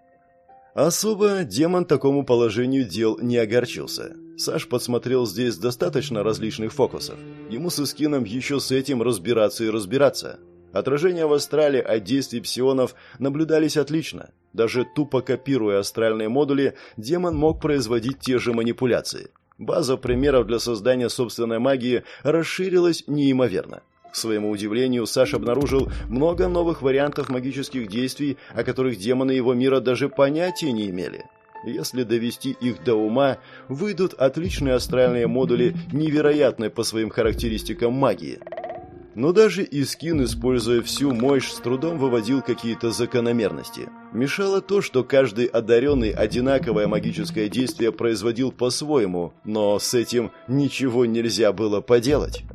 Особо демон такому положению дел не огорчился. Саш подсмотрел здесь достаточно различных фокусов. Ему с Искином еще с этим разбираться и разбираться. Отражения в астрале от действий псионов наблюдались отлично. Даже тупо копируя астральные модули, демон мог производить те же манипуляции. База примеров для создания собственной магии расширилась неимоверно. К своему удивлению, Саш обнаружил много новых вариантов магических действий, о которых демоны его мира даже понятия не имели. Если довести их до ума, выйдут отличные астральные модули невероятной по своим характеристикам магии. Но даже Искин, используя всю мощь, с трудом выводил какие-то закономерности. Мешало то, что каждый одаренный одинаковое магическое действие производил по-своему, но с этим ничего нельзя было поделать.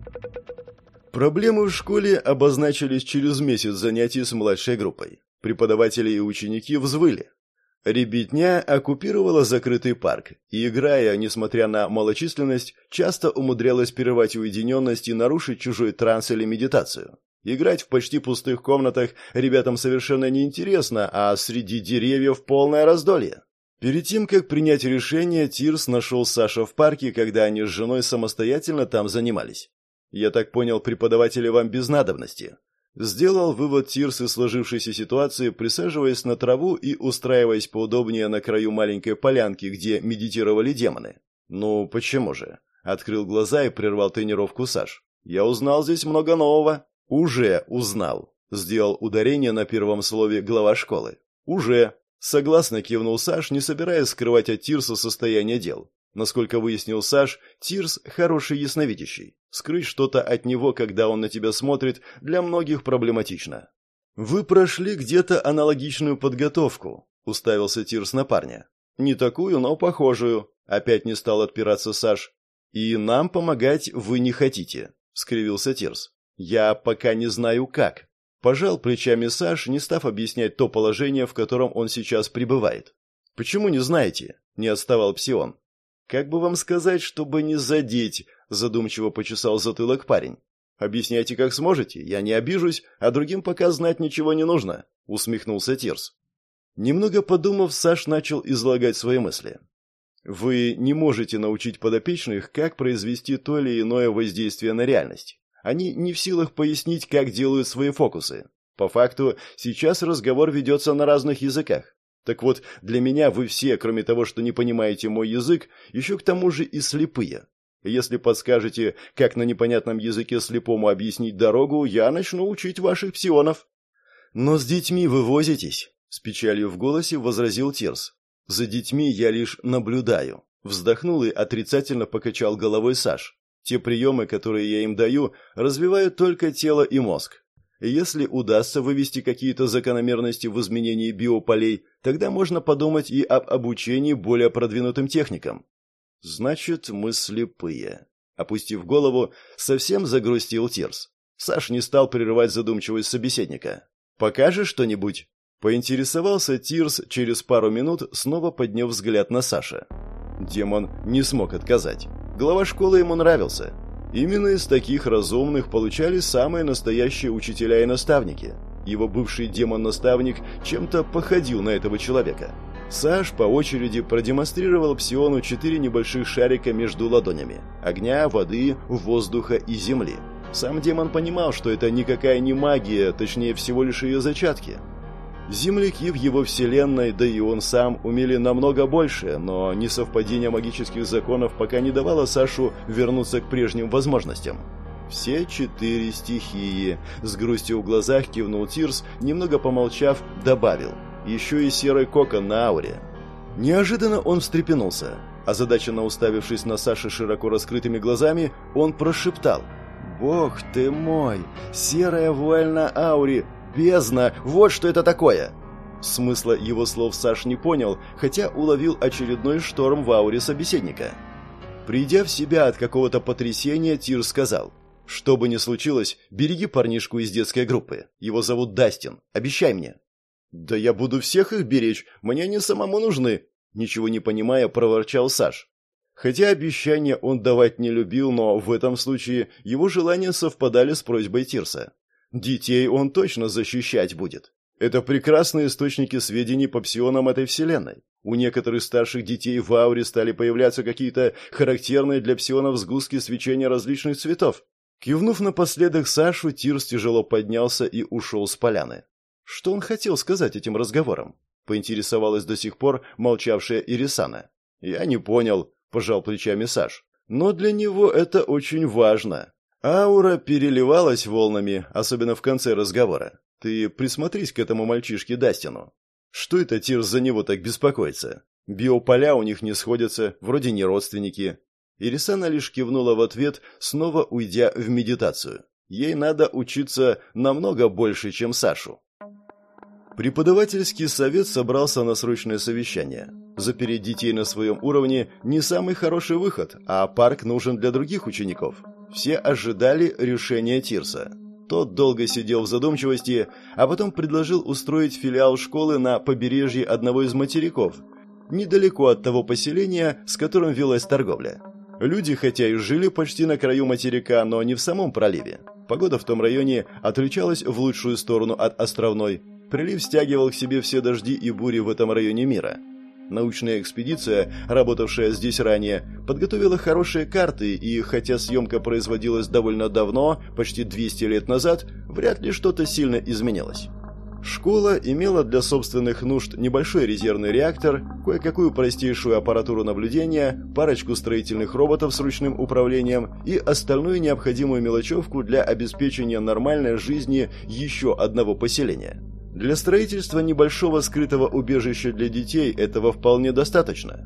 Проблемы в школе обозначились через месяц занятий с младшей группой. Преподаватели и ученики взвыли. Ребятня оккупировала закрытый парк, и, играя, несмотря на малочисленность, часто умудрялась прерывать уединенность и нарушить чужой транс или медитацию. Играть в почти пустых комнатах ребятам совершенно неинтересно, а среди деревьев полное раздолье. Перед тем, как принять решение, Тирс нашел Саша в парке, когда они с женой самостоятельно там занимались. «Я так понял, преподаватели вам без надобности». Сделал вывод Тирс из сложившейся ситуации, присаживаясь на траву и устраиваясь поудобнее на краю маленькой полянки, где медитировали демоны. «Ну, почему же?» Открыл глаза и прервал тренировку Саш. «Я узнал здесь много нового». «Уже узнал», — сделал ударение на первом слове глава школы. «Уже», — согласно кивнул Саш, не собираясь скрывать от Тирса состояние дел. Насколько выяснил Саш, Тирс хороший ясновидящий. Скрыть что-то от него, когда он на тебя смотрит, для многих проблематично. «Вы прошли где-то аналогичную подготовку», — уставился Тирс на парня. «Не такую, но похожую», — опять не стал отпираться Саш. «И нам помогать вы не хотите», — скривился Тирс. «Я пока не знаю как». Пожал плечами Саш, не став объяснять то положение, в котором он сейчас пребывает. «Почему не знаете?» — не отставал Псион. «Как бы вам сказать, чтобы не задеть?» — задумчиво почесал затылок парень. «Объясняйте, как сможете, я не обижусь, а другим пока знать ничего не нужно», — усмехнулся Тирс. Немного подумав, Саш начал излагать свои мысли. «Вы не можете научить подопечных, как произвести то или иное воздействие на реальность. Они не в силах пояснить, как делают свои фокусы. По факту, сейчас разговор ведется на разных языках. Так вот, для меня вы все, кроме того, что не понимаете мой язык, еще к тому же и слепые. Если подскажете, как на непонятном языке слепому объяснить дорогу, я начну учить ваших псионов». «Но с детьми вы возитесь», — с печалью в голосе возразил Тирс. «За детьми я лишь наблюдаю», — вздохнул и отрицательно покачал головой Саш. «Те приемы, которые я им даю, развивают только тело и мозг. Если удастся вывести какие-то закономерности в изменении биополей, тогда можно подумать и об обучении более продвинутым техникам». «Значит, мы слепые», — опустив голову, совсем загрустил Тирс. Саш не стал прерывать задумчивость собеседника. «Покажешь что-нибудь?» — поинтересовался Тирс через пару минут, снова подняв взгляд на Саша. Демон не смог отказать. Глава школы ему нравился. Именно из таких разумных получались самые настоящие учителя и наставники. Его бывший демон-наставник чем-то походил на этого человека. Саш по очереди продемонстрировал Псиону 4 небольших шарика между ладонями – огня, воды, воздуха и земли. Сам демон понимал, что это никакая не магия, точнее всего лишь ее зачатки. Земляки в его вселенной, да и он сам, умели намного больше, но несовпадение магических законов пока не давало Сашу вернуться к прежним возможностям. «Все 4 стихии», — с грустью в глазах кивнул Тирс, немного помолчав, добавил. «Еще и серый кокон на ауре». Неожиданно он встрепенулся. Озадаченно уставившись на Саши широко раскрытыми глазами, он прошептал. «Бог ты мой! Серая вуаль на ауре! Бездна! Вот что это такое!» Смысла его слов Саш не понял, хотя уловил очередной шторм в ауре собеседника. Придя в себя от какого-то потрясения, Тир сказал: «Что бы ни случилось, береги парнишку из детской группы. Его зовут Дастин. Обещай мне». «Да я буду всех их беречь, мне они самому нужны», — ничего не понимая, проворчал Саш. Хотя обещания он давать не любил, но в этом случае его желания совпадали с просьбой Тирса. Детей он точно защищать будет. Это прекрасные источники сведений по псионам этой вселенной. У некоторых старших детей в ауре стали появляться какие-то характерные для псионов сгустки свечения различных цветов. Кивнув напоследок Сашу, Тирс тяжело поднялся и ушел с поляны. Что он хотел сказать этим разговором? Поинтересовалась до сих пор молчавшая Ирисана. «Я не понял», — пожал плечами Саш. «Но для него это очень важно». Аура переливалась волнами, особенно в конце разговора. «Ты присмотрись к этому мальчишке Дастину. Что это Тирс за него так беспокоится? Биополя у них не сходятся, вроде не родственники». Ирисана лишь кивнула в ответ, снова уйдя в медитацию. Ей надо учиться намного больше, чем Сашу. Преподавательский совет собрался на срочное совещание. Запереть детей на своем уровне не самый хороший выход, а парк нужен для других учеников. Все ожидали решения Тирса. Тот долго сидел в задумчивости, а потом предложил устроить филиал школы на побережье одного из материков, недалеко от того поселения, с которым велась торговля. Люди, хотя и жили почти на краю материка, но не в самом проливе. Погода в том районе отличалась в лучшую сторону от островной. Прилив стягивал к себе все дожди и бури в этом районе мира. Научная экспедиция, работавшая здесь ранее, подготовила хорошие карты, и хотя съемка производилась довольно давно, почти 200 лет назад, вряд ли что-то сильно изменилось. Школа имела для собственных нужд небольшой резервный реактор, кое-какую простейшую аппаратуру наблюдения, парочку строительных роботов с ручным управлением и остальную необходимую мелочевку для обеспечения нормальной жизни еще одного поселения. Для строительства небольшого скрытого убежища для детей этого вполне достаточно.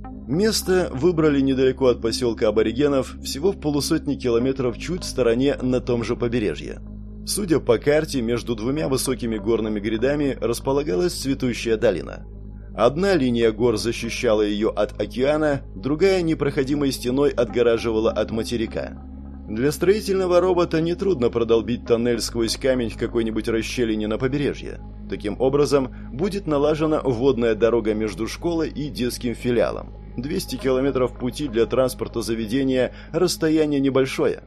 Место выбрали недалеко от поселка аборигенов, всего в 150 километров чуть в стороне на том же побережье. Судя по карте, между двумя высокими горными грядами располагалась цветущая долина. Одна линия гор защищала ее от океана, другая непроходимой стеной отгораживала от материка. Для строительного робота нетрудно продолбить тоннель сквозь камень в какой-нибудь расщелине на побережье. Таким образом, будет налажена водная дорога между школой и детским филиалом. 200 километров пути для транспорта заведения – расстояние небольшое.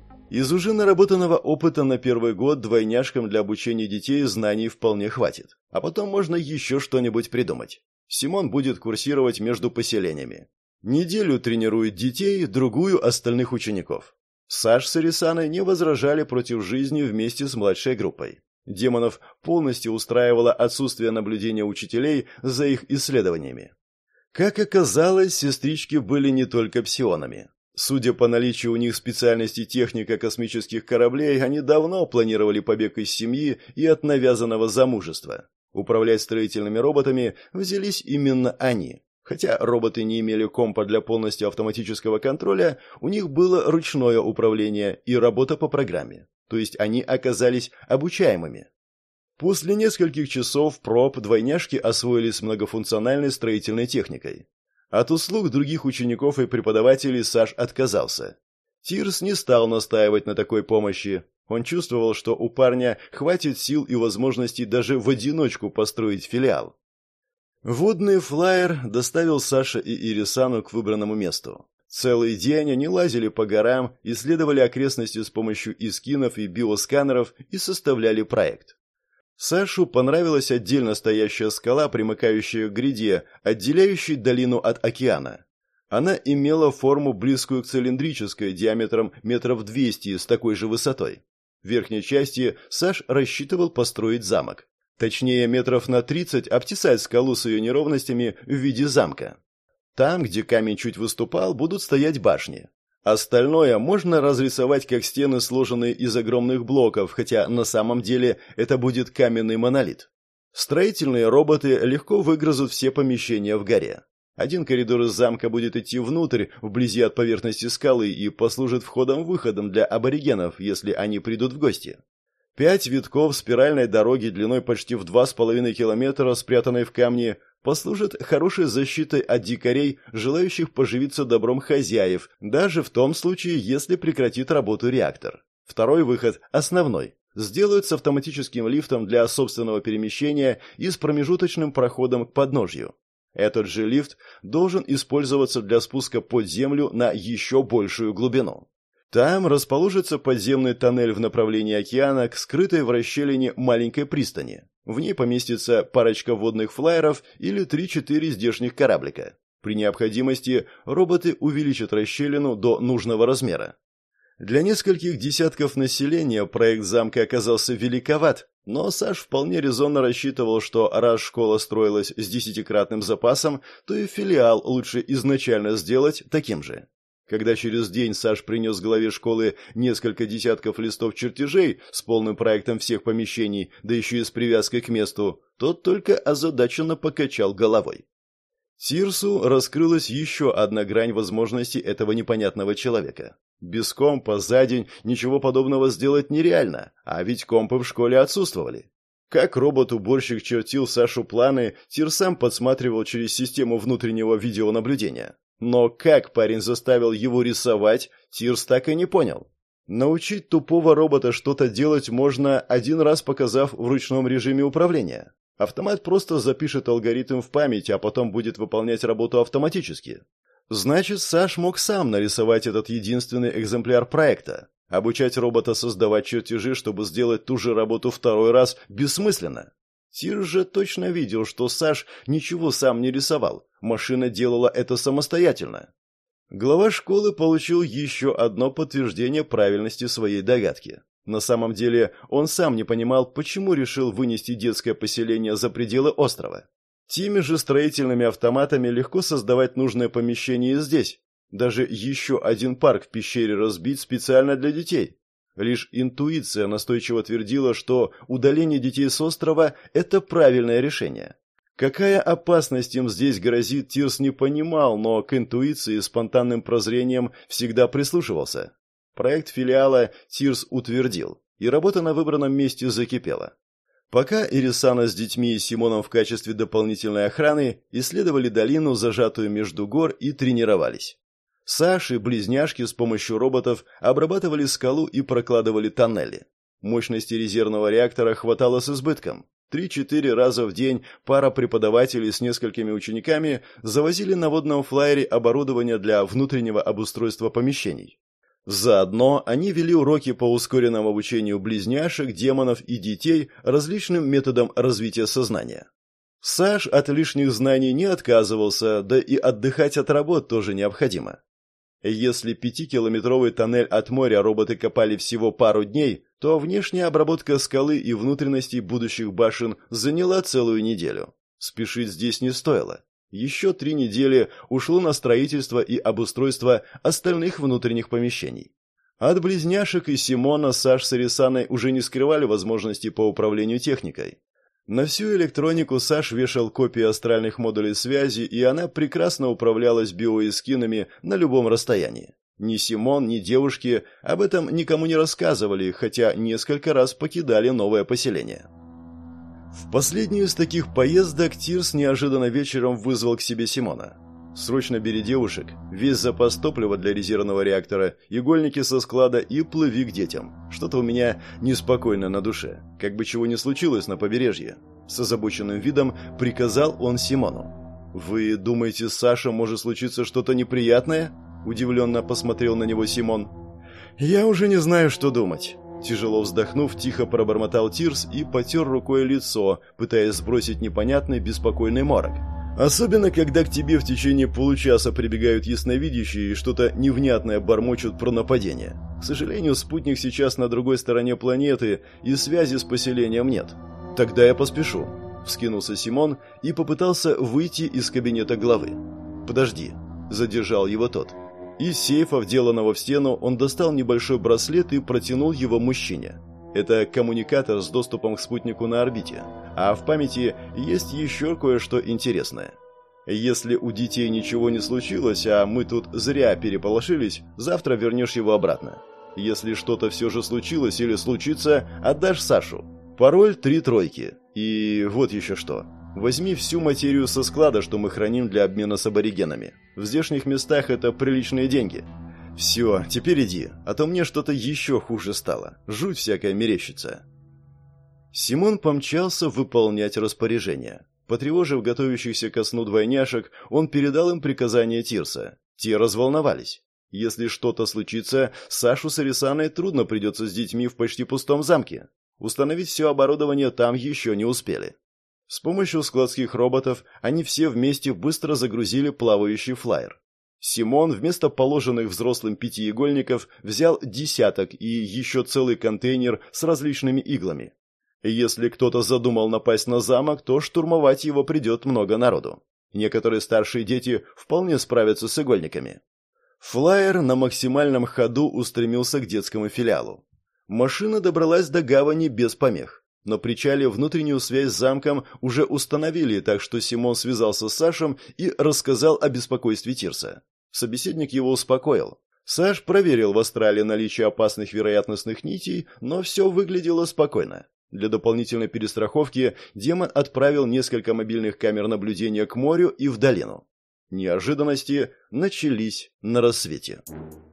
Из уже наработанного опыта на первый год двойняшкам для обучения детей знаний вполне хватит. А потом можно еще что-нибудь придумать. Симон будет курсировать между поселениями. Неделю тренирует детей, другую – остальных учеников. Саш с Ирисаной не возражали против жизни вместе с младшей группой. Демонов полностью устраивало отсутствие наблюдения учителей за их исследованиями. Как оказалось, сестрички были не только псионами. Судя по наличию у них специальности техника космических кораблей, они давно планировали побег из семьи и от навязанного замужества. Управлять строительными роботами взялись именно они. Хотя роботы не имели компа для полностью автоматического контроля, у них было ручное управление и работа по программе. То есть они оказались обучаемыми. После нескольких часов проб двойняшки освоились с многофункциональной строительной техникой. От услуг других учеников и преподавателей Саш отказался. Тирс не стал настаивать на такой помощи. Он чувствовал, что у парня хватит сил и возможностей даже в одиночку построить филиал. Водный флайер доставил Саша и Ирисану к выбранному месту. Целый день они лазили по горам, исследовали окрестности с помощью искинов и биосканеров и составляли проект. Сашу понравилась отдельно стоящая скала, примыкающая к гряде, отделяющей долину от океана. Она имела форму, близкую к цилиндрической, диаметром метров 200 с такой же высотой. В верхней части Саш рассчитывал построить замок. Точнее, метров на 30 обтесать скалу с ее неровностями в виде замка. Там, где камень чуть выступал, будут стоять башни. Остальное можно разрисовать как стены, сложенные из огромных блоков, хотя на самом деле это будет каменный монолит. Строительные роботы легко выгрызут все помещения в горе. Один коридор из замка будет идти внутрь, вблизи от поверхности скалы, и послужит входом-выходом для аборигенов, если они придут в гости. 5 витков спиральной дороги длиной почти в 2,5 километра, спрятанной в камне, послужат хорошей защитой от дикарей, желающих поживиться добром хозяев, даже в том случае, если прекратит работу реактор. Второй выход, основной, сделают с автоматическим лифтом для собственного перемещения и с промежуточным проходом к подножью. Этот же лифт должен использоваться для спуска под землю на еще большую глубину. Там расположится подземный тоннель в направлении океана к скрытой в расщелине маленькой пристани. В ней поместится парочка водных флайеров или 3-4 здешних кораблика. При необходимости роботы увеличат расщелину до нужного размера. Для нескольких десятков населения проект замка оказался великоват, но Саш вполне резонно рассчитывал, что раз школа строилась с 10-кратным запасом, то и филиал лучше изначально сделать таким же. Когда через день Саш принес главе школы несколько десятков листов чертежей с полным проектом всех помещений, да еще и с привязкой к месту, тот только озадаченно покачал головой. Тирсу раскрылась еще одна грань возможностей этого непонятного человека. Без компа за день ничего подобного сделать нереально, а ведь компы в школе отсутствовали. Как робот-уборщик чертил Сашу планы, Тир сам подсматривал через систему внутреннего видеонаблюдения. Но как парень заставил его рисовать, Тирс так и не понял. Научить тупого робота что-то делать можно, один раз показав в ручном режиме управления. Автомат просто запишет алгоритм в память, а потом будет выполнять работу автоматически. Значит, Саш мог сам нарисовать этот единственный экземпляр проекта. Обучать робота создавать чертежи, чтобы сделать ту же работу второй раз, бессмысленно. Тир же точно видел, что Саш ничего сам не рисовал. Машина делала это самостоятельно. Глава школы получил еще одно подтверждение правильности своей догадки. На самом деле, он сам не понимал, почему решил вынести детское поселение за пределы острова. Теми же строительными автоматами легко создавать нужное помещение и здесь. Даже еще один парк в пещере разбить специально для детей. Лишь интуиция настойчиво твердила, что удаление детей с острова – это правильное решение. Какая опасность им здесь грозит, Тирс не понимал, но к интуиции и спонтанным прозрениям всегда прислушивался. Проект филиала Тирс утвердил, и работа на выбранном месте закипела. Пока Ирисана с детьми и Симоном в качестве дополнительной охраны исследовали долину, зажатую между гор, и тренировались. Саш и близняшки с помощью роботов обрабатывали скалу и прокладывали тоннели. Мощности резервного реактора хватало с избытком. 3-4 раза в день пара преподавателей с несколькими учениками завозили на водном флайере оборудование для внутреннего обустройства помещений. Заодно они вели уроки по ускоренному обучению близняшек, демонов и детей различным методам развития сознания. Саш от лишних знаний не отказывался, да и отдыхать от работ тоже необходимо. Если 5-километровый тоннель от моря роботы копали всего пару дней, то внешняя обработка скалы и внутренностей будущих башен заняла целую неделю. Спешить здесь не стоило. Еще 3 недели ушло на строительство и обустройство остальных внутренних помещений. От близняшек и Симона Саш с Ирисаной уже не скрывали возможностей по управлению техникой. На всю электронику Саш вешал копии астральных модулей связи, и она прекрасно управлялась биоэскинами на любом расстоянии. Ни Симон, ни девушки об этом никому не рассказывали, хотя несколько раз покидали новое поселение. В последнюю из таких поездок Тирс неожиданно вечером вызвал к себе Симона. «Срочно бери девушек, весь запас топлива для резервного реактора, игольники со склада и плыви к детям. Что-то у меня неспокойно на душе, как бы чего ни случилось на побережье». С озабоченным видом приказал он Симону. «Вы думаете, с Сашей может случиться что-то неприятное?» Удивленно посмотрел на него Симон. «Я уже не знаю, что думать». Тяжело вздохнув, тихо пробормотал Тирс и потер рукой лицо, пытаясь сбросить непонятный беспокойный морок. Особенно, когда к тебе в течение получаса прибегают ясновидящие и что-то невнятное бормочут про нападение. К сожалению, спутник сейчас на другой стороне планеты, и связи с поселением нет. Тогда я поспешу. Вскинулся Симон и попытался выйти из кабинета главы. «Подожди», – задержал его тот. Из сейфа, вделанного в стену, он достал небольшой браслет и протянул его мужчине. Это коммуникатор с доступом к спутнику на орбите, а в памяти есть еще кое-что интересное. Если у детей ничего не случилось, а мы тут зря переполошились, завтра вернешь его обратно. Если что-то все же случилось или случится, отдашь Сашу. Пароль 3 тройки. И вот еще что. Возьми всю материю со склада, что мы храним для обмена с аборигенами. В здешних местах это приличные деньги. Все, теперь иди, а то мне что-то еще хуже стало. Жуть всякая мерещится. Симон помчался выполнять распоряжение. Потревожив готовящихся ко сну двойняшек, он передал им приказание Тирса. Те разволновались. Если что-то случится, Сашу с Арисаной трудно придется с детьми в почти пустом замке. Установить все оборудование там еще не успели. С помощью складских роботов они все вместе быстро загрузили плавающий флайер. Симон вместо положенных взрослым пятиигольников взял десяток и еще целый контейнер с различными иглами. Если кто-то задумал напасть на замок, то штурмовать его придет много народу. Некоторые старшие дети вполне справятся с игольниками. Флайер на максимальном ходу устремился к детскому филиалу. Машина добралась до гавани без помех. На причале внутреннюю связь с замком уже установили, так что Симон связался с Сашем и рассказал о беспокойстве Тирса. Собеседник его успокоил. Саш проверил в астрале наличие опасных вероятностных нитей, но все выглядело спокойно. Для дополнительной перестраховки демон отправил несколько мобильных камер наблюдения к морю и в долину. Неожиданности начались на рассвете.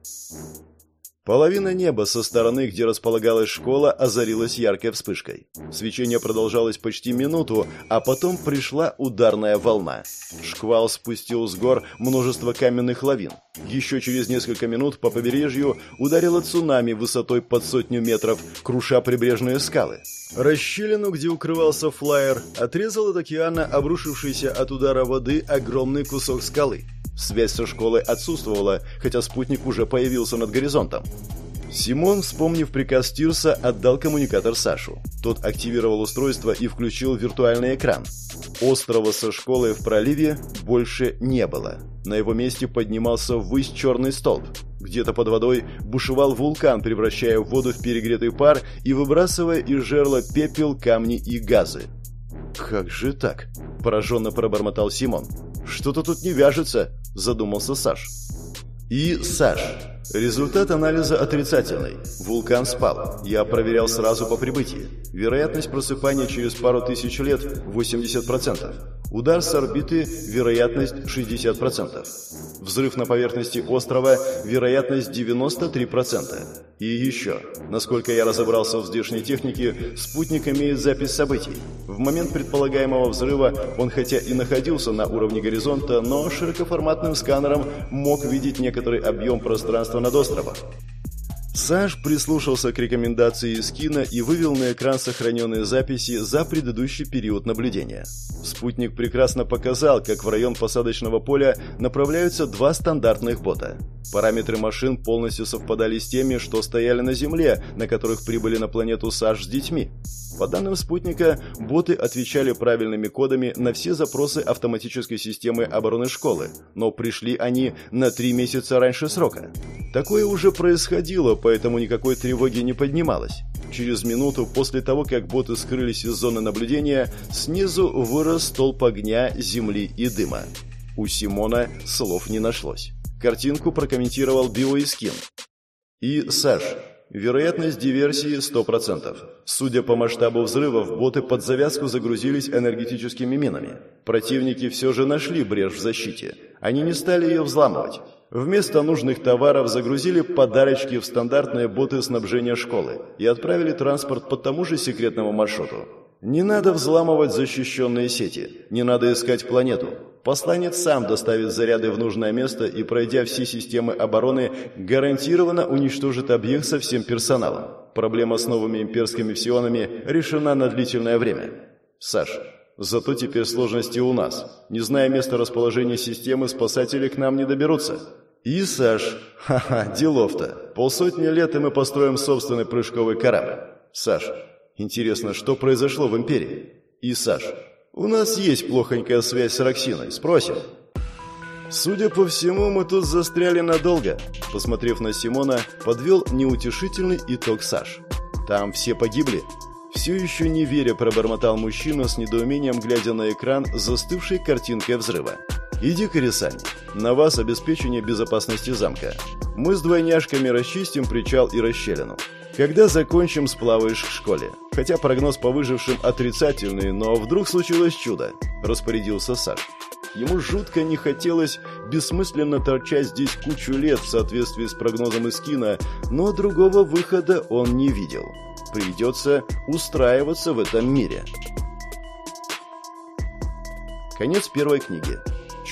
Половина неба со стороны, где располагалась школа, озарилась яркой вспышкой. Свечение продолжалось почти минуту, а потом пришла ударная волна. Шквал спустил с гор множество каменных лавин. Еще через несколько минут по побережью ударило цунами высотой под 100 метров, круша прибрежные скалы. Расщелину, где укрывался флайер, отрезал от океана обрушившийся от удара воды огромный кусок скалы. Связь со школой отсутствовала, хотя спутник уже появился над горизонтом. Симон, вспомнив приказ Тирса, отдал коммуникатор Сашу. Тот активировал устройство и включил виртуальный экран. Острова со школой в проливе больше не было. На его месте поднимался ввысь черный столб. Где-то под водой бушевал вулкан, превращая воду в перегретый пар и выбрасывая из жерла пепел, камни и газы. «Как же так?» – пораженно пробормотал Симон. «Что-то тут не вяжется», – задумался Саш. Саш. Результат анализа отрицательный. Вулкан спал. Я проверял сразу по прибытии. Вероятность просыпания через пару тысяч лет 80%. Удар с орбиты, вероятность 60%. Взрыв на поверхности острова, вероятность 93%. И еще, насколько я разобрался в здешней технике, спутник имеет запись событий. В момент предполагаемого взрыва он хотя и находился на уровне горизонта, но широкоформатным сканером мог видеть некоторый объем пространства над островом. Саш прислушался к рекомендации Искина и вывел на экран сохраненные записи за предыдущий период наблюдения. Спутник прекрасно показал, как в район посадочного поля направляются два стандартных бота. Параметры машин полностью совпадали с теми, что стояли на Земле, на которых прибыли на планету Саш с детьми. По данным спутника, боты отвечали правильными кодами на все запросы автоматической системы обороны школы, но пришли они на 3 месяца раньше срока. Такое уже происходило, поэтому никакой тревоги не поднималось. Через минуту после того, как боты скрылись из зоны наблюдения, снизу вырос столб огня, земли и дыма. У Симона слов не нашлось. Картинку прокомментировал Биоискин. Саш. Вероятность диверсии 100%. Судя по масштабу взрывов, боты под завязку загрузились энергетическими минами. Противники все же нашли брешь в защите. Они не стали ее взламывать. Вместо нужных товаров загрузили подарочки в стандартные боты снабжения школы и отправили транспорт по тому же секретному маршруту. Не надо взламывать защищенные сети, не надо искать планету. Посланец сам доставит заряды в нужное место и, пройдя все системы обороны, гарантированно уничтожит объект со всем персоналом. Проблема с новыми имперскими псионами решена на длительное время. Саш, Зато теперь сложности у нас. Не зная места расположения системы, спасатели к нам не доберутся. И, Саш, делов-то. 500 лет, и мы построим собственный прыжковый корабль. Саш, интересно, что произошло в Империи? И, Саш, у нас есть плохонькая связь с Роксиной, спросим. Судя по всему, мы тут застряли надолго. Посмотрев на Симона, подвел неутешительный итог Саш. Там все погибли? Все еще не веря, пробормотал мужчина с недоумением, глядя на экран с застывшей картинкой взрыва. «Иди-ка, Сани, на вас обеспечение безопасности замка. Мы с двойняшками расчистим причал и расщелину. Когда закончим, сплаваешь к школе. Хотя прогноз по выжившим отрицательный, но вдруг случилось чудо», – распорядился Саш. Ему жутко не хотелось бессмысленно торчать здесь кучу лет в соответствии с прогнозом из кино, но другого выхода он не видел. Придется устраиваться в этом мире. Конец первой книги.